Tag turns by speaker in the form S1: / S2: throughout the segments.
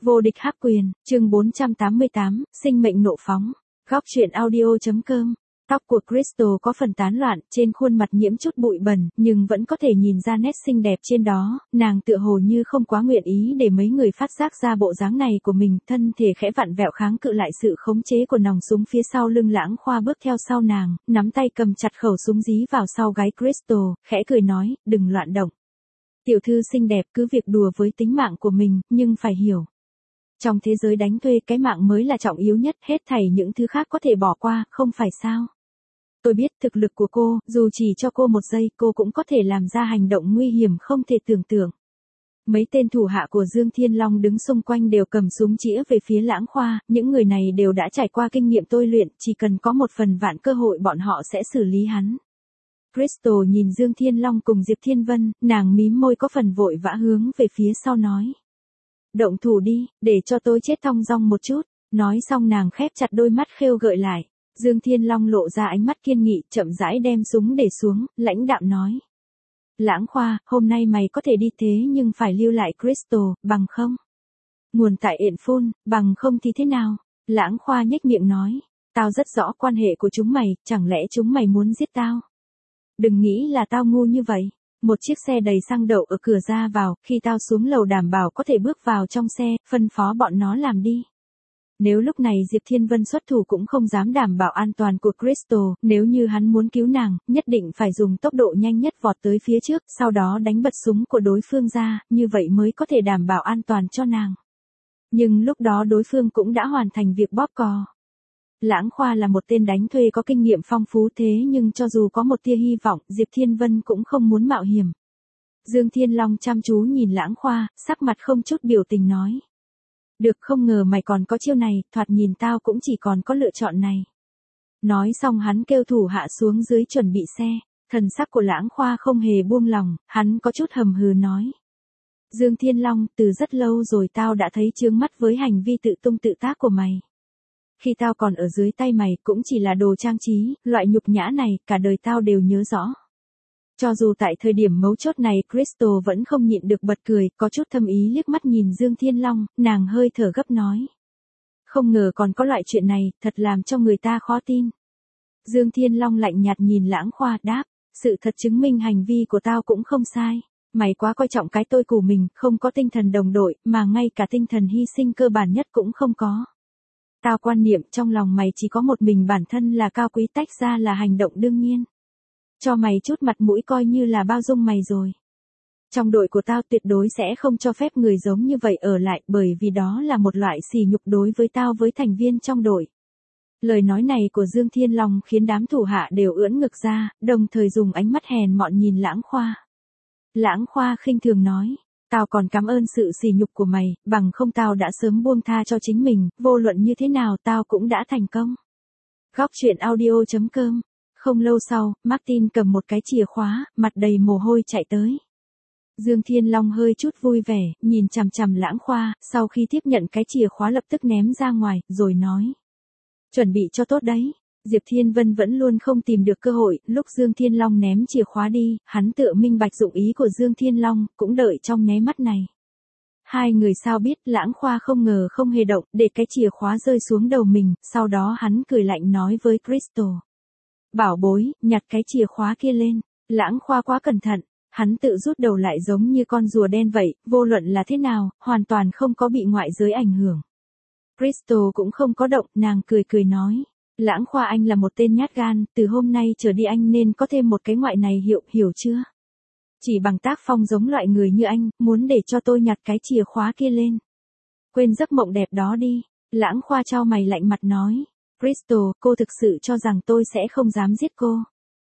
S1: Vô địch hắc quyền, chương 488, sinh mệnh nộ phóng. Góc truyện audio.com. Tóc của Crystal có phần tán loạn, trên khuôn mặt nhiễm chút bụi bẩn, nhưng vẫn có thể nhìn ra nét xinh đẹp trên đó, nàng tựa hồ như không quá nguyện ý để mấy người phát giác ra bộ dáng này của mình, thân thể khẽ vặn vẹo kháng cự lại sự khống chế của nòng súng phía sau lưng. Lãng Khoa bước theo sau nàng, nắm tay cầm chặt khẩu súng dí vào sau gáy Crystal, khẽ cười nói, đừng loạn động. Tiểu thư xinh đẹp cứ việc đùa với tính mạng của mình, nhưng phải hiểu. Trong thế giới đánh thuê cái mạng mới là trọng yếu nhất, hết thảy những thứ khác có thể bỏ qua, không phải sao? Tôi biết thực lực của cô, dù chỉ cho cô một giây, cô cũng có thể làm ra hành động nguy hiểm không thể tưởng tượng. Mấy tên thủ hạ của Dương Thiên Long đứng xung quanh đều cầm súng chĩa về phía Lãng Khoa, những người này đều đã trải qua kinh nghiệm tôi luyện, chỉ cần có một phần vạn cơ hội bọn họ sẽ xử lý hắn. Crystal nhìn Dương Thiên Long cùng Diệp Thiên Vân, nàng mím môi có phần vội vã hướng về phía sau nói. Động thủ đi, để cho tôi chết thong dong một chút. Nói xong nàng khép chặt đôi mắt khêu gợi lại. Dương Thiên Long lộ ra ánh mắt kiên nghị, chậm rãi đem súng để xuống, lãnh đạm nói. Lãng Khoa, hôm nay mày có thể đi thế nhưng phải lưu lại Crystal, bằng không? Nguồn tại Yện Phun, bằng không thì thế nào? Lãng Khoa nhếch miệng nói. Tao rất rõ quan hệ của chúng mày, chẳng lẽ chúng mày muốn giết tao? Đừng nghĩ là tao ngu như vậy. Một chiếc xe đầy xăng đậu ở cửa ra vào, khi tao xuống lầu đảm bảo có thể bước vào trong xe, phân phó bọn nó làm đi. Nếu lúc này Diệp Thiên Vân xuất thủ cũng không dám đảm bảo an toàn của Crystal, nếu như hắn muốn cứu nàng, nhất định phải dùng tốc độ nhanh nhất vọt tới phía trước, sau đó đánh bật súng của đối phương ra, như vậy mới có thể đảm bảo an toàn cho nàng. Nhưng lúc đó đối phương cũng đã hoàn thành việc bóp cò. Lãng Khoa là một tên đánh thuê có kinh nghiệm phong phú thế nhưng cho dù có một tia hy vọng, Diệp Thiên Vân cũng không muốn mạo hiểm. Dương Thiên Long chăm chú nhìn Lãng Khoa, sắc mặt không chút biểu tình nói. Được, không ngờ mày còn có chiêu này, thoạt nhìn tao cũng chỉ còn có lựa chọn này. Nói xong hắn kêu thủ hạ xuống dưới chuẩn bị xe, thần sắc của Lãng Khoa không hề buông lòng, hắn có chút hầm hừ nói. Dương Thiên Long, từ rất lâu rồi tao đã thấy chướng mắt với hành vi tự tung tự tác của mày. Khi tao còn ở dưới tay mày cũng chỉ là đồ trang trí, loại nhục nhã này cả đời tao đều nhớ rõ. Cho dù tại thời điểm mấu chốt này Crystal vẫn không nhịn được bật cười, có chút thâm ý liếc mắt nhìn Dương Thiên Long, nàng hơi thở gấp nói. Không ngờ còn có loại chuyện này, thật làm cho người ta khó tin. Dương Thiên Long lạnh nhạt nhìn Lãng Khoa đáp, sự thật chứng minh hành vi của tao cũng không sai. Mày quá coi trọng cái tôi của mình, không có tinh thần đồng đội, mà ngay cả tinh thần hy sinh cơ bản nhất cũng không có. Tao quan niệm trong lòng mày chỉ có một mình bản thân là cao quý, tách ra là hành động đương nhiên. Cho mày chút mặt mũi coi như là bao dung mày rồi. Trong đội của tao tuyệt đối sẽ không cho phép người giống như vậy ở lại, bởi vì đó là một loại sỉ nhục đối với tao với thành viên trong đội. Lời nói này của Dương Thiên Long khiến đám thủ hạ đều ưỡn ngực ra, đồng thời dùng ánh mắt hèn mọn nhìn Lãng Khoa. Lãng Khoa khinh thường nói. Tao còn cảm ơn sự sỉ nhục của mày, bằng không tao đã sớm buông tha cho chính mình, vô luận như thế nào tao cũng đã thành công. Góc truyện audio.com. Không lâu sau, Martin cầm một cái chìa khóa, mặt đầy mồ hôi chạy tới. Dương Thiên Long hơi chút vui vẻ, nhìn chằm chằm Lãng Khoa, sau khi tiếp nhận cái chìa khóa lập tức ném ra ngoài, rồi nói. Chuẩn bị cho tốt đấy. Diệp Thiên Vân vẫn luôn không tìm được cơ hội, lúc Dương Thiên Long ném chìa khóa đi, hắn tự minh bạch dụng ý của Dương Thiên Long, cũng đợi trong nháy mắt này. Hai người sao biết, Lãng Khoa không ngờ không hề động, để cái chìa khóa rơi xuống đầu mình, sau đó hắn cười lạnh nói với Crystal. Bảo bối, nhặt cái chìa khóa kia lên. Lãng Khoa quá cẩn thận, hắn tự rút đầu lại giống như con rùa đen vậy, vô luận là thế nào, hoàn toàn không có bị ngoại giới ảnh hưởng. Crystal cũng không có động, nàng cười cười nói. Lãng Khoa anh là một tên nhát gan, từ hôm nay trở đi anh nên có thêm một cái ngoại này hiểu chưa? Chỉ bằng tác phong giống loại người như anh, muốn để cho tôi nhặt cái chìa khóa kia lên. Quên giấc mộng đẹp đó đi. Lãng Khoa chau mày lạnh mặt nói. Crystal, cô thực sự cho rằng tôi sẽ không dám giết cô.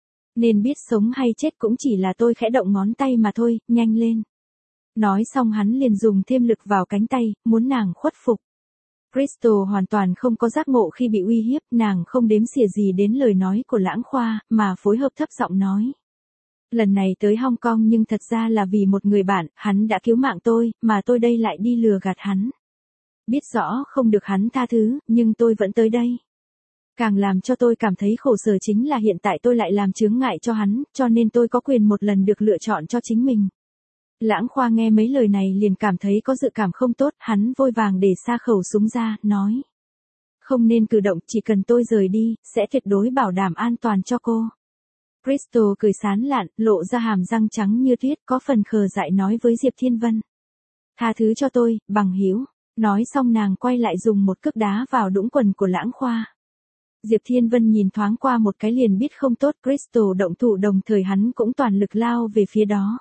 S1: Nên biết sống hay chết cũng chỉ là tôi khẽ động ngón tay mà thôi, nhanh lên. Nói xong hắn liền dùng thêm lực vào cánh tay, muốn nàng khuất phục. Crystal hoàn toàn không có giác ngộ khi bị uy hiếp, nàng không đếm xỉa gì đến lời nói của Lãng Khoa, mà phối hợp thấp giọng nói. Lần này tới Hong Kong nhưng thật ra là vì một người bạn, hắn đã cứu mạng tôi, mà tôi đây lại đi lừa gạt hắn. Biết rõ không được hắn tha thứ, nhưng tôi vẫn tới đây. Càng làm cho tôi cảm thấy khổ sở chính là hiện tại tôi lại làm chướng ngại cho hắn, cho nên tôi có quyền một lần được lựa chọn cho chính mình. Lãng Khoa nghe mấy lời này liền cảm thấy có dự cảm không tốt, hắn vội vàng để xa khẩu súng ra, nói. Không nên cử động, chỉ cần tôi rời đi, sẽ tuyệt đối bảo đảm an toàn cho cô. Crystal cười sán lạn, lộ ra hàm răng trắng như tuyết, có phần khờ dại nói với Diệp Thiên Vân. Tha thứ cho tôi, bằng hữu. Nói xong nàng quay lại dùng một cước đá vào đũng quần của Lãng Khoa. Diệp Thiên Vân nhìn thoáng qua một cái liền biết không tốt, Crystal động thủ đồng thời hắn cũng toàn lực lao về phía đó.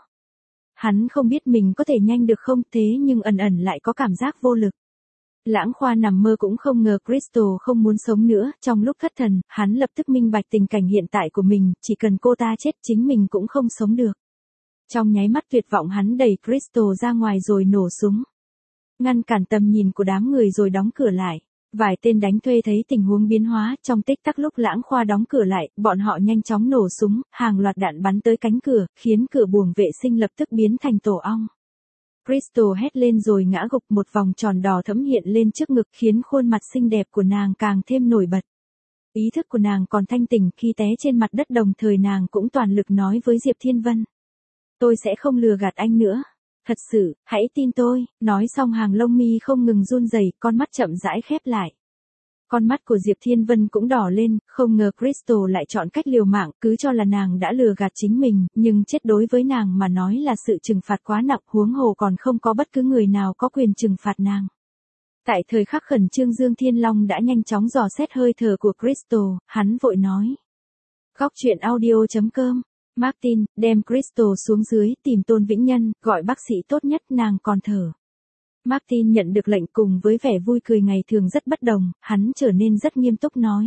S1: Hắn không biết mình có thể nhanh được không, thế nhưng ẩn ẩn lại có cảm giác vô lực. Lãng Khoa nằm mơ cũng không ngờ Crystal không muốn sống nữa, trong lúc thất thần, hắn lập tức minh bạch tình cảnh hiện tại của mình, chỉ cần cô ta chết chính mình cũng không sống được. Trong nháy mắt tuyệt vọng hắn đẩy Crystal ra ngoài rồi nổ súng. Ngăn cản tầm nhìn của đám người rồi đóng cửa lại. Vài tên đánh thuê thấy tình huống biến hóa, trong tích tắc lúc Lãng Khoa đóng cửa lại, bọn họ nhanh chóng nổ súng, hàng loạt đạn bắn tới cánh cửa, khiến cửa buồng vệ sinh lập tức biến thành tổ ong. Crystal hét lên rồi ngã gục, một vòng tròn đỏ thẫm hiện lên trước ngực khiến khuôn mặt xinh đẹp của nàng càng thêm nổi bật. Ý thức của nàng còn thanh tỉnh, khi té trên mặt đất đồng thời nàng cũng toàn lực nói với Diệp Thiên Vân. Tôi sẽ không lừa gạt anh nữa. Thật sự, hãy tin tôi. Nói xong hàng lông mi không ngừng run rẩy, con mắt chậm rãi khép lại. Con mắt của Diệp Thiên Vân cũng đỏ lên, không ngờ Crystal lại chọn cách liều mạng, cứ cho là nàng đã lừa gạt chính mình, nhưng chết đối với nàng mà nói là sự trừng phạt quá nặng, huống hồ còn không có bất cứ người nào có quyền trừng phạt nàng. Tại thời khắc khẩn trương Dương Thiên Long đã nhanh chóng dò xét hơi thở của Crystal, hắn vội nói. Góc truyện audio.com. Martin, đem Crystal xuống dưới, tìm Tôn Vĩnh Nhân, gọi bác sĩ tốt nhất, nàng còn thở. Martin nhận được lệnh cùng với vẻ vui cười ngày thường rất bất đồng, hắn trở nên rất nghiêm túc nói.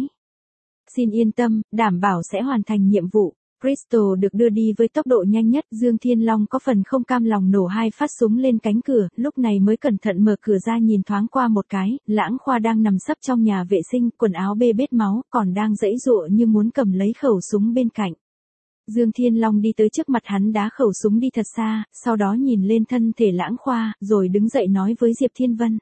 S1: Xin yên tâm, đảm bảo sẽ hoàn thành nhiệm vụ. Crystal được đưa đi với tốc độ nhanh nhất, Dương Thiên Long có phần không cam lòng nổ 2 phát súng lên cánh cửa, lúc này mới cẩn thận mở cửa ra nhìn thoáng qua một cái, Lãng Khoa đang nằm sấp trong nhà vệ sinh, quần áo bê bết máu, còn đang giãy giụa như muốn cầm lấy khẩu súng bên cạnh. Dương Thiên Long đi tới trước mặt hắn đá khẩu súng đi thật xa, sau đó nhìn lên thân thể Lãng Khoa, rồi đứng dậy nói với Diệp Thiên Vân.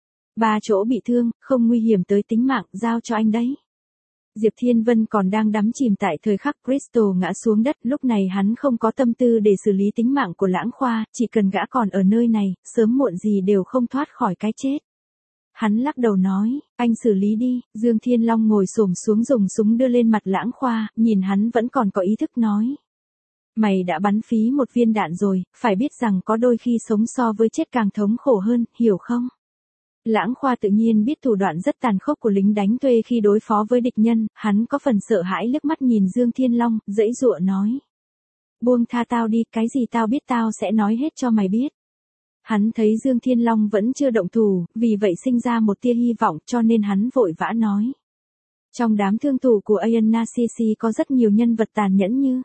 S1: 3 chỗ bị thương, không nguy hiểm tới tính mạng, giao cho anh đấy. Diệp Thiên Vân còn đang đắm chìm tại thời khắc Crystal ngã xuống đất, lúc này hắn không có tâm tư để xử lý tính mạng của Lãng Khoa, chỉ cần gã còn ở nơi này, sớm muộn gì đều không thoát khỏi cái chết. Hắn lắc đầu nói, anh xử lý đi. Dương Thiên Long ngồi xổm xuống dùng súng đưa lên mặt Lãng Khoa, nhìn hắn vẫn còn có ý thức nói. Mày đã bắn phí một viên đạn rồi, phải biết rằng có đôi khi sống so với chết càng thống khổ hơn, hiểu không? Lãng Khoa tự nhiên biết thủ đoạn rất tàn khốc của lính đánh thuê khi đối phó với địch nhân, hắn có phần sợ hãi liếc mắt nhìn Dương Thiên Long, giãy giụa nói. Buông tha tao đi, cái gì tao biết tao sẽ nói hết cho mày biết. Hắn thấy Dương Thiên Long vẫn chưa động thủ, vì vậy sinh ra một tia hy vọng cho nên hắn vội vã nói. Trong đám thương thủ của Ayana Sisi có rất nhiều nhân vật tàn nhẫn như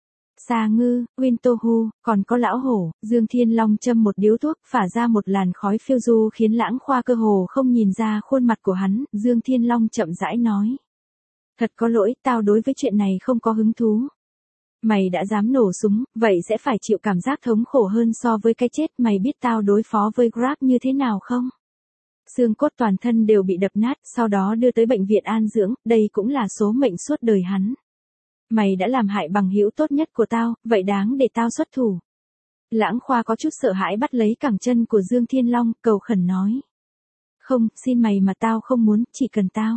S1: Sa Ngư, Wintohu, còn có Lão Hổ. Dương Thiên Long châm một điếu thuốc, phả ra một làn khói phiêu du khiến Lãng Khoa cơ hồ không nhìn ra khuôn mặt của hắn. Dương Thiên Long chậm rãi nói. Thật có lỗi, tao đối với chuyện này không có hứng thú. Mày đã dám nổ súng, vậy sẽ phải chịu cảm giác thống khổ hơn so với cái chết. Mày biết tao đối phó với Grab như thế nào không? Xương cốt toàn thân đều bị đập nát, sau đó đưa tới bệnh viện an dưỡng, đây cũng là số mệnh suốt đời hắn. Mày đã làm hại bằng hữu tốt nhất của tao, vậy đáng để tao xuất thủ. Lãng Khoa có chút sợ hãi bắt lấy cẳng chân của Dương Thiên Long, cầu khẩn nói. Không, xin mày mà tao không muốn, chỉ cần tao.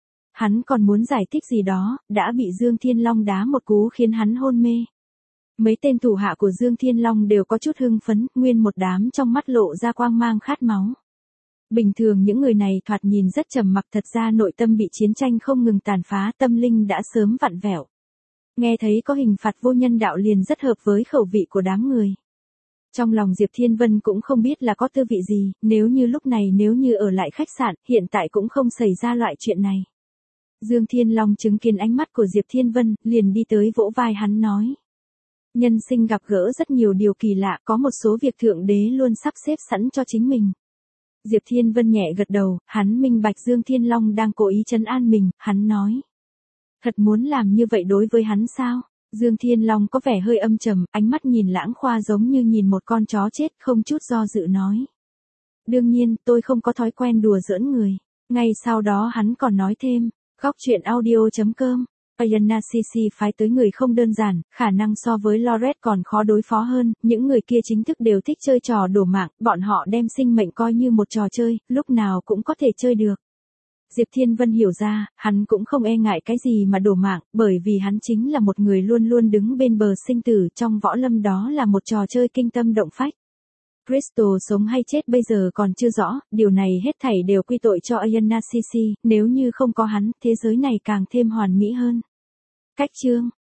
S1: Hắn còn muốn giải thích gì đó, đã bị Dương Thiên Long đá một cú khiến hắn hôn mê. Mấy tên thủ hạ của Dương Thiên Long đều có chút hưng phấn, nguyên một đám trong mắt lộ ra quang mang khát máu. Bình thường những người này thoạt nhìn rất trầm mặc, thật ra nội tâm bị chiến tranh không ngừng tàn phá, tâm linh đã sớm vặn vẹo. Nghe thấy có hình phạt vô nhân đạo liền rất hợp với khẩu vị của đám người. Trong lòng Diệp Thiên Vân cũng không biết là có tư vị gì, nếu như lúc này nếu như ở lại khách sạn, hiện tại cũng không xảy ra loại chuyện này. Dương Thiên Long chứng kiến ánh mắt của Diệp Thiên Vân, liền đi tới vỗ vai hắn nói. Nhân sinh gặp gỡ rất nhiều điều kỳ lạ, có một số việc Thượng Đế luôn sắp xếp sẵn cho chính mình. Diệp Thiên Vân nhẹ gật đầu, hắn minh bạch Dương Thiên Long đang cố ý trấn an mình, hắn nói. Thật muốn làm như vậy đối với hắn sao? Dương Thiên Long có vẻ hơi âm trầm, ánh mắt nhìn Lãng Khoa giống như nhìn một con chó chết, không chút do dự nói. Đương nhiên, tôi không có thói quen đùa giỡn người. Ngay sau đó hắn còn nói thêm, góc truyện audio.com Ayanna Sisi phái tới người không đơn giản, khả năng so với Loret còn khó đối phó hơn, những người kia chính thức đều thích chơi trò đổ mạng, bọn họ đem sinh mệnh coi như một trò chơi, lúc nào cũng có thể chơi được. Diệp Thiên Vân hiểu ra, hắn cũng không e ngại cái gì mà đổ mạng, bởi vì hắn chính là một người luôn luôn đứng bên bờ sinh tử, trong võ lâm đó là một trò chơi kinh tâm động phách. Crystal sống hay chết bây giờ còn chưa rõ, điều này hết thảy đều quy tội cho Ayanna Sisi, nếu như không có hắn, thế giới này càng thêm hoàn mỹ hơn. Cách chương